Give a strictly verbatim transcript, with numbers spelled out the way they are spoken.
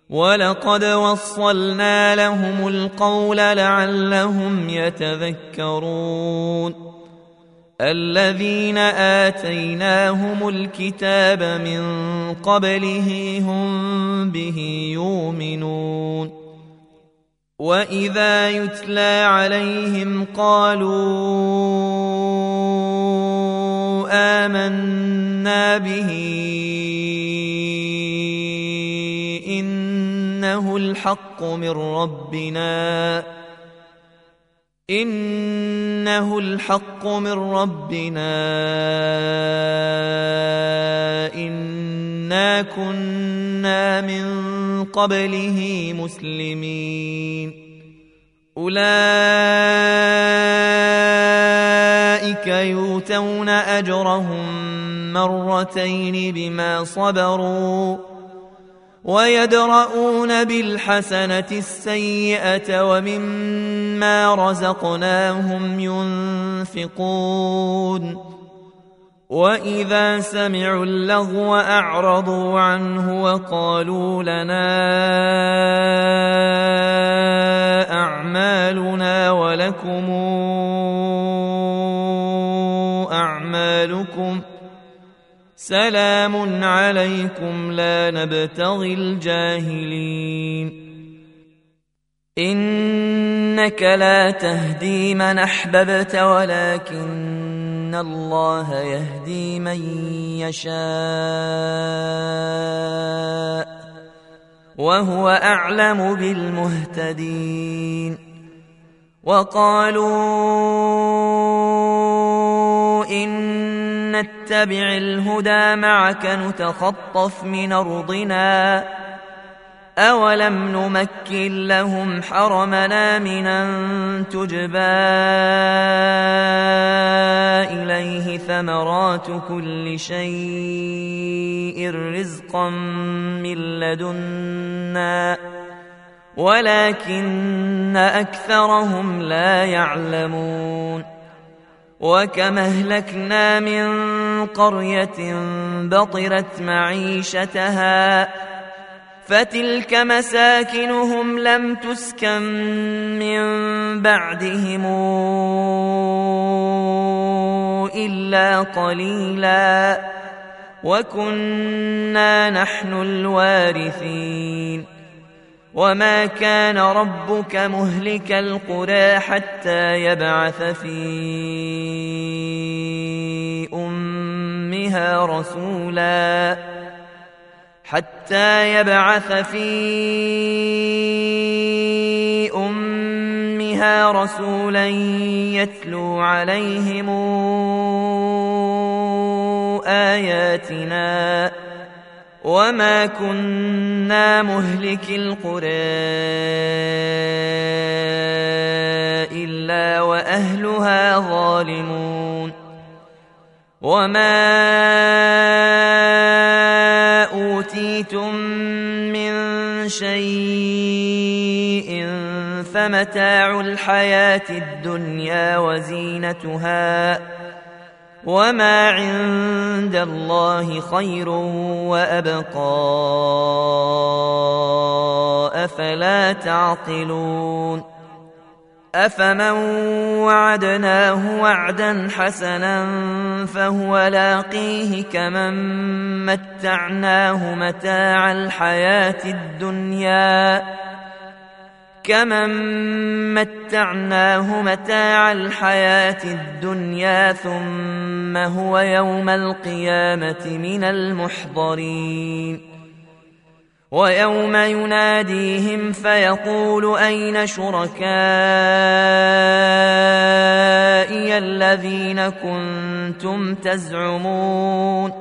ولقد وصلنا لهم القول لعلهم يتذكرون الذين آتيناهم الكتاب من قبله هم به يؤمنون وإذا يتلى عليهم قالوا آمنا به إنه الحق من ربنا إنه الحق من ربنا إنا كنا من قبله مسلمين أولئك يؤتون أجرهم مرتين بما صبروا ويدرؤون بالحسنة السيئة ومما رزقناهم ينفقون وإذا سمعوا اللغو أعرضوا عنه وقالوا لنا أعمالنا ولكم أعمالكم سلام عليكم لا نبتغي الجاهلين إنك لا تهدي من أحببت ولكن الله يهدي من يشاء وهو أعلم بالمهتدين وقالوا إن نتبع الهدى معك نتخطف من أرضنا أولم نمكن لهم حرمنا من أن تجبى إليه ثمرات كل شيء رزقا من لدنا ولكن أكثرهم لا يعلمون وكما أهلكنا من قرية بطرت معيشتها فتلك مساكنهم لم تسكن من بعدهم إلا قليلا وكنا نحن الوارثين وما كان ربك مهلك القرى حتى يبعث في أمها رسولا حتى يبعث في أمها رسولا يتلو عليهم آياتنا وما كنا مهلك القرى إلا وأهلها ظالمون وما أوتيتم من شيء فمتاع الحياة الدنيا وزينتها وما عند الله خير وأبقى أفلا تعقلون أفمن وعدناه وعدا حسنا فهو لاقيه كمن متعناه متاع الحياة الدنيا كمن متعناه متاع الحياة الدنيا ثم هو يوم القيامة من المحضرين ويوم يناديهم فيقول أين شركائي الذين كنتم تزعمون